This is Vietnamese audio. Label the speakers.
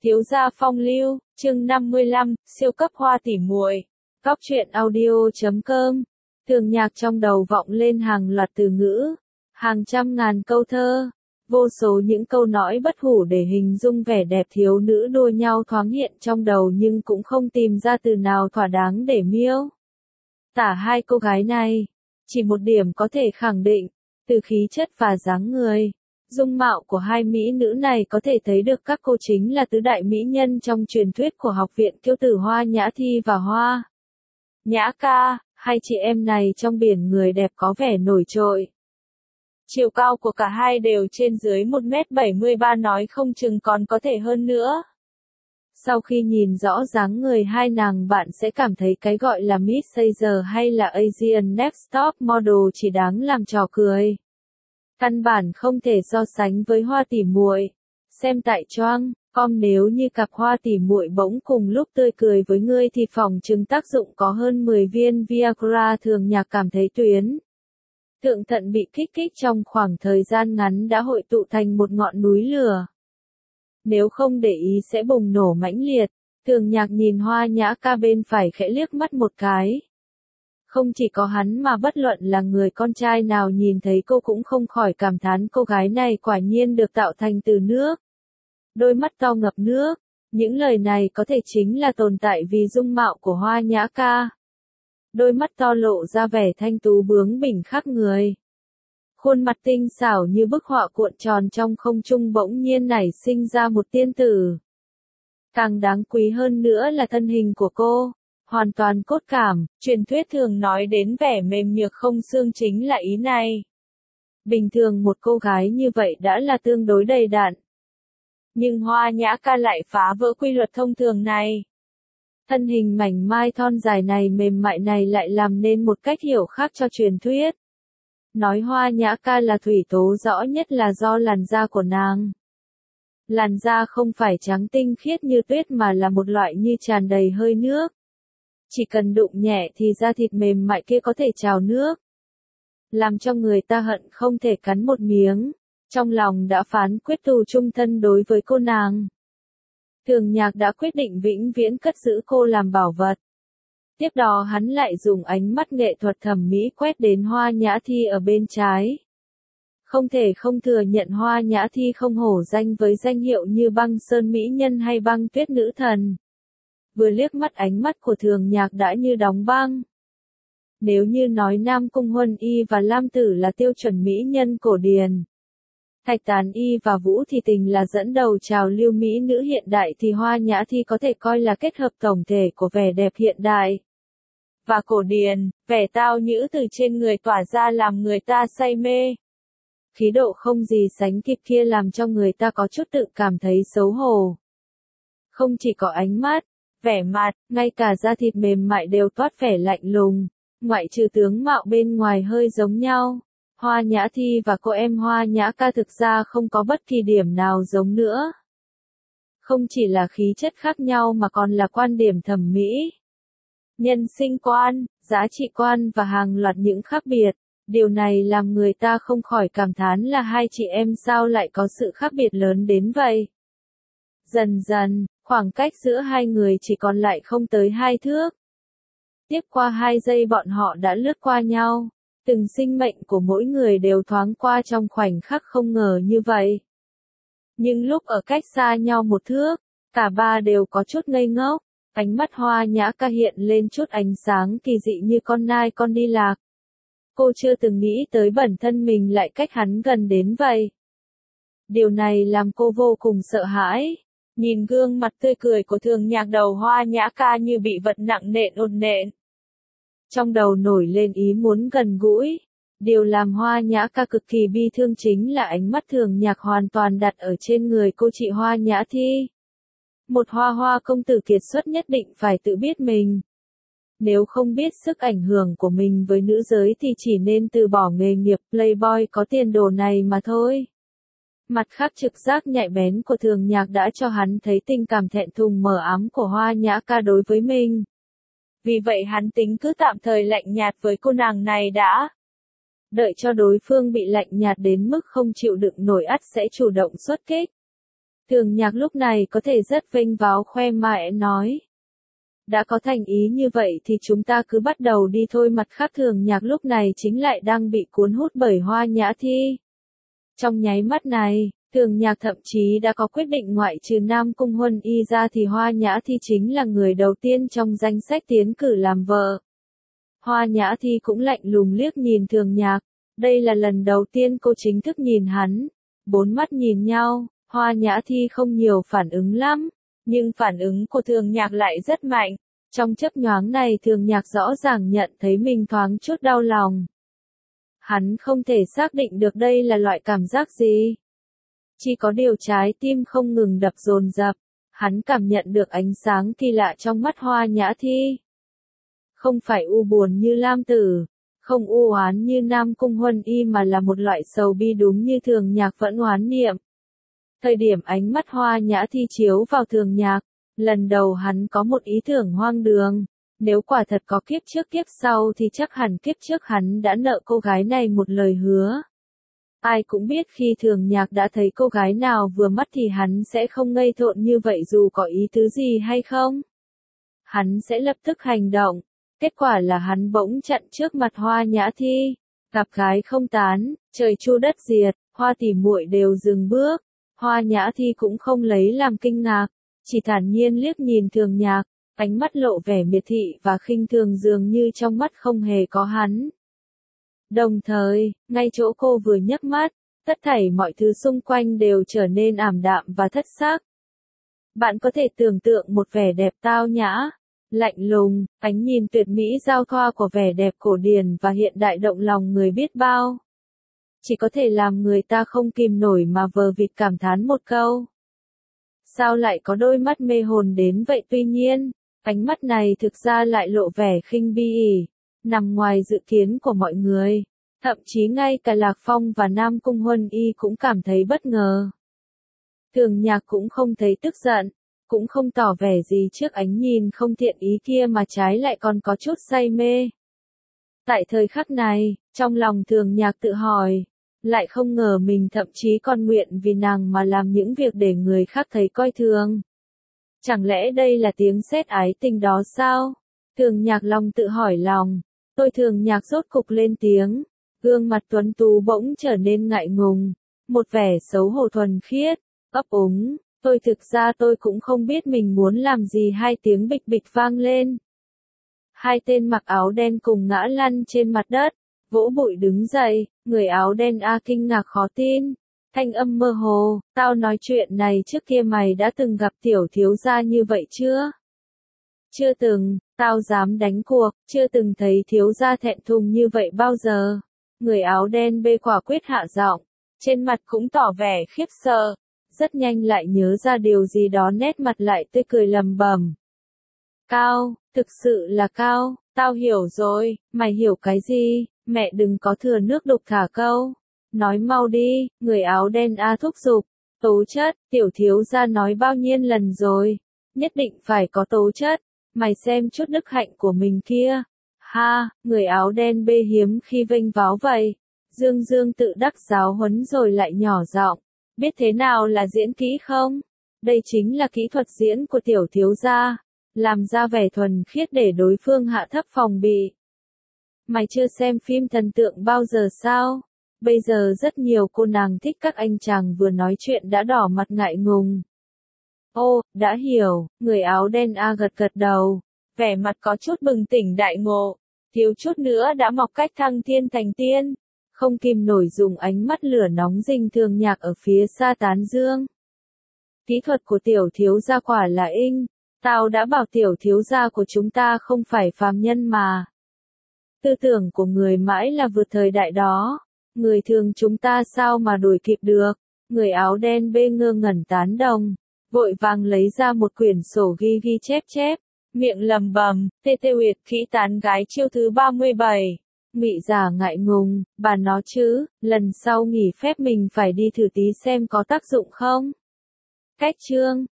Speaker 1: Thiếu gia phong lưu, chương 55, siêu cấp hoa tỉ muội. Góc truyện audio.com. Thường nhạc trong đầu vọng lên hàng loạt từ ngữ, hàng trăm ngàn câu thơ, vô số những câu nói bất hủ để hình dung vẻ đẹp thiếu nữ đua nhau thoáng hiện trong đầu, nhưng cũng không tìm ra từ nào thỏa đáng để miêu tả hai cô gái này. Chỉ một điểm có thể khẳng định, từ khí chất và dáng người, dung mạo của hai mỹ nữ này có thể thấy được các cô chính là tứ đại mỹ nhân trong truyền thuyết của học viện kiêu tử Hoa Nhã Thi và Hoa Nhã Ca. Hai chị em này trong biển người đẹp có vẻ nổi trội. Chiều cao của cả hai đều trên dưới 1m73, nói không chừng còn có thể hơn nữa. Sau khi nhìn rõ dáng người hai nàng, bạn sẽ cảm thấy cái gọi là Miss Caesar hay là Asian Next Top Model chỉ đáng làm trò cười. Căn bản không thể so sánh với hoa tỉ muội. Xem tại Choang.com, nếu như cặp hoa tỉ muội bỗng cùng lúc tươi cười với ngươi thì phỏng chừng tác dụng có hơn 10 viên Viagra. Thường nhạc cảm thấy tuyến thượng thận bị kích thích trong khoảng thời gian ngắn đã hội tụ thành một ngọn núi lửa. Nếu không để ý sẽ bùng nổ mãnh liệt. Thường nhạc nhìn Hoa Nhã Ca bên phải khẽ liếc mắt một cái. Không chỉ có hắn mà bất luận là người con trai nào nhìn thấy cô cũng không khỏi cảm thán cô gái này quả nhiên được tạo thành từ nước. Đôi mắt to ngập nước. Những lời này có thể chính là tồn tại vì dung mạo của Hoa Nhã Ca. Đôi mắt to lộ ra vẻ thanh tú bướng bỉnh khác người. Khuôn mặt tinh xảo như bức họa cuộn tròn trong không trung bỗng nhiên nảy sinh ra một tiên tử. Càng đáng quý hơn nữa là thân hình của cô, hoàn toàn cốt cảm. Truyền thuyết thường nói đến vẻ mềm nhược không xương chính là ý này. Bình thường một cô gái như vậy đã là tương đối đầy đặn. Nhưng Hoa Nhã Ca lại phá vỡ quy luật thông thường này. Thân hình mảnh mai thon dài này, mềm mại này lại làm nên một cách hiểu khác cho truyền thuyết. Nói Hoa Nhã Ca là thủy tố rõ nhất là do làn da của nàng. Làn da không phải trắng tinh khiết như tuyết mà là một loại như tràn đầy hơi nước. Chỉ cần đụng nhẹ thì da thịt mềm mại kia có thể trào nước, làm cho người ta hận không thể cắn một miếng. Trong lòng đã phán quyết tù chung thân đối với cô nàng. Thường nhạc đã quyết định vĩnh viễn cất giữ cô làm bảo vật. Tiếp đó hắn lại dùng ánh mắt nghệ thuật thẩm mỹ quét đến Hoa Nhã Thi ở bên trái. Không thể không thừa nhận Hoa Nhã Thi không hổ danh với danh hiệu như băng sơn mỹ nhân hay băng tuyết nữ thần. Vừa liếc mắt ánh mắt của thường nhạc đã như đóng băng. Nếu như nói Nam Cung Huân Y và Lam Tử là tiêu chuẩn mỹ nhân cổ điển, Thạch Tán Y và Vũ Thị Tình là dẫn đầu trào lưu mỹ nữ hiện đại, thì Hoa Nhã Thi có thể coi là kết hợp tổng thể của vẻ đẹp hiện đại và cổ điển. Vẻ tao nhã từ trên người tỏa ra làm người ta say mê. Khí độ không gì sánh kịp kia làm cho người ta có chút tự cảm thấy xấu hổ. Không chỉ có ánh mắt, vẻ mặt, ngay cả da thịt mềm mại đều toát vẻ lạnh lùng. Ngoại trừ tướng mạo bên ngoài hơi giống nhau, Hoa Nhã Thi và cô em Hoa Nhã Ca thực ra không có bất kỳ điểm nào giống nữa. Không chỉ là khí chất khác nhau mà còn là quan điểm thẩm mỹ, nhân sinh quan, giá trị quan và hàng loạt những khác biệt. Điều này làm người ta không khỏi cảm thán là hai chị em sao lại có sự khác biệt lớn đến vậy. Dần dần, khoảng cách giữa hai người chỉ còn lại không tới 2 thước. Tiếp qua 2 giây bọn họ đã lướt qua nhau. Từng sinh mệnh của mỗi người đều thoáng qua trong khoảnh khắc không ngờ như vậy. Nhưng lúc ở cách xa nhau 1 thước, cả ba đều có chút ngây ngốc. Ánh mắt Hoa Nhã Ca hiện lên chút ánh sáng kỳ dị như con nai con đi lạc. Cô chưa từng nghĩ tới bản thân mình lại cách hắn gần đến vậy. Điều này làm cô vô cùng sợ hãi. Nhìn gương mặt tươi cười của thường nhạc, đầu Hoa Nhã Ca như bị vật nặng nện ột nện. Trong đầu nổi lên ý muốn gần gũi. Điều làm Hoa Nhã Ca cực kỳ bi thương chính là ánh mắt thường nhạc hoàn toàn đặt ở trên người cô chị Hoa Nhã Thi. Một hoa công tử kiệt xuất nhất định phải tự biết mình. Nếu không biết sức ảnh hưởng của mình với nữ giới thì chỉ nên từ bỏ nghề nghiệp playboy có tiền đồ này mà thôi. Mặt khác, trực giác nhạy bén của thường nhạc đã cho hắn thấy tình cảm thẹn thùng mờ ám của Hoa Nhã Ca đối với mình. Vì vậy hắn tính cứ tạm thời lạnh nhạt với cô nàng này đã. Đợi cho đối phương bị lạnh nhạt đến mức không chịu đựng nổi ắt sẽ chủ động xuất kích. Thường Nhạc lúc này có thể rất vênh váo khoe mẽ nói. Đã có thành ý như vậy thì chúng ta cứ bắt đầu đi thôi. Mặt khác Thường Nhạc lúc này chính lại đang bị cuốn hút bởi Hoa Nhã Thi. Trong nháy mắt này, Thường Nhạc thậm chí đã có quyết định ngoại trừ Nam Cung Huân Y ra thì Hoa Nhã Thi chính là người đầu tiên trong danh sách tiến cử làm vợ. Hoa Nhã Thi cũng lạnh lùng liếc nhìn Thường Nhạc, đây là lần đầu tiên cô chính thức nhìn hắn. Bốn mắt nhìn nhau, Hoa Nhã Thi không nhiều phản ứng lắm, nhưng phản ứng của Thường Nhạc lại rất mạnh. Trong chớp nhoáng này Thường Nhạc rõ ràng nhận thấy mình thoáng chút đau lòng. Hắn không thể xác định được đây là loại cảm giác gì. Chỉ có điều trái tim không ngừng đập dồn dập, hắn cảm nhận được ánh sáng kỳ lạ trong mắt Hoa Nhã Thi. Không phải u buồn như Lam Tử, không u oán như Nam Cung Huân Y mà là một loại sầu bi đúng như Thường Nhạc vẫn oán niệm. Thời điểm ánh mắt Hoa Nhã Thi chiếu vào Thường Nhạc, lần đầu hắn có một ý tưởng hoang đường. Nếu quả thật có kiếp trước kiếp sau thì chắc hẳn kiếp trước hắn đã nợ cô gái này một lời hứa. Ai cũng biết khi Thường Nhạc đã thấy cô gái nào vừa mắt thì hắn sẽ không ngây thộn như vậy dù có ý tứ gì hay không. Hắn sẽ lập tức hành động. Kết quả là hắn bỗng chặn trước mặt Hoa Nhã Thi. Gặp gái không tán, trời chu đất diệt, Hoa tỷ muội đều dừng bước. Hoa Nhã Thi cũng không lấy làm kinh ngạc, chỉ thản nhiên liếc nhìn Thường Nhạc, ánh mắt lộ vẻ miệt thị và khinh thường dường như trong mắt không hề có hắn. Đồng thời, ngay chỗ cô vừa nhấc mắt, tất thảy mọi thứ xung quanh đều trở nên ảm đạm và thất sắc. Bạn có thể tưởng tượng một vẻ đẹp tao nhã, lạnh lùng, ánh nhìn tuyệt mỹ giao thoa của vẻ đẹp cổ điển và hiện đại động lòng người biết bao. Chỉ có thể làm người ta không kìm nổi mà vờ vịt cảm thán một câu. Sao lại có đôi mắt mê hồn đến vậy? Tuy nhiên, ánh mắt này thực ra lại lộ vẻ khinh bi ỉ, nằm ngoài dự kiến của mọi người. Thậm chí ngay cả Lạc Phong và Nam Cung Huân Y cũng cảm thấy bất ngờ. Thường Nhạc cũng không thấy tức giận, cũng không tỏ vẻ gì trước ánh nhìn không thiện ý kia mà trái lại còn có chút say mê. Tại thời khắc này, trong lòng Thường Nhạc tự hỏi, lại không ngờ mình thậm chí còn nguyện vì nàng mà làm những việc để người khác thấy coi thường. Chẳng lẽ đây là tiếng sét ái tình đó sao? Thường Nhạc lòng tự hỏi lòng. Thường Nhạc rốt cục lên tiếng, gương mặt tuấn tú bỗng trở nên ngại ngùng, một vẻ xấu hổ thuần khiết, ấp úng. Thực ra tôi cũng không biết mình muốn làm gì. Hai tiếng bịch bịch vang lên. Hai tên mặc áo đen cùng ngã lăn trên mặt đất, vỗ bụi đứng dậy, người áo đen kinh ngạc khó tin. Thanh âm mơ hồ, tao nói chuyện này trước kia mày đã từng gặp tiểu thiếu gia như vậy chưa? Chưa từng, tao dám đánh cuộc, chưa từng thấy thiếu gia thẹn thùng như vậy bao giờ. Người áo đen bê quả quyết hạ giọng, trên mặt cũng tỏ vẻ khiếp sợ. Rất nhanh lại nhớ ra điều gì đó nét mặt lại tươi cười lầm bầm. Cao, thực sự là cao, tao hiểu rồi, mày hiểu cái gì, mẹ đừng có thừa nước đục thả câu. Nói mau đi, người áo đen thúc giục. Tố chất, tiểu thiếu gia nói bao nhiêu lần rồi, nhất định phải có tố chất, mày xem chút đức hạnh của mình kia. Ha, người áo đen bê hiếm khi vênh váo vậy. Dương Dương tự đắc giáo huấn rồi lại nhỏ giọng. Biết thế nào là diễn kỹ không? Đây chính là kỹ thuật diễn của tiểu thiếu gia, làm ra vẻ thuần khiết để đối phương hạ thấp phòng bị. Mày chưa xem phim thần tượng bao giờ sao? Bây giờ rất nhiều cô nàng thích các anh chàng vừa nói chuyện đã đỏ mặt ngại ngùng. Ô, đã hiểu, người áo đen gật gật đầu, vẻ mặt có chút bừng tỉnh đại ngộ, thiếu chút nữa đã mọc cách thăng thiên thành tiên. Không kìm nổi dùng ánh mắt lửa nóng dình Thường Nhạc ở phía xa tán dương. Kỹ thuật của tiểu thiếu gia quả là tao đã bảo tiểu thiếu gia của chúng ta không phải phàm nhân mà. Tư tưởng của người mãi là vượt thời đại đó, người thường chúng ta sao mà đuổi kịp được. Người áo đen bê ngơ ngẩn tán đồng, vội vàng lấy ra một quyển sổ ghi chép, miệng lầm bầm, tê uyệt khí tán gái chiêu thứ 37. Mị giả ngại ngùng, bà nó chứ, lần sau nghỉ phép mình phải đi thử tí xem có tác dụng không. Cách chương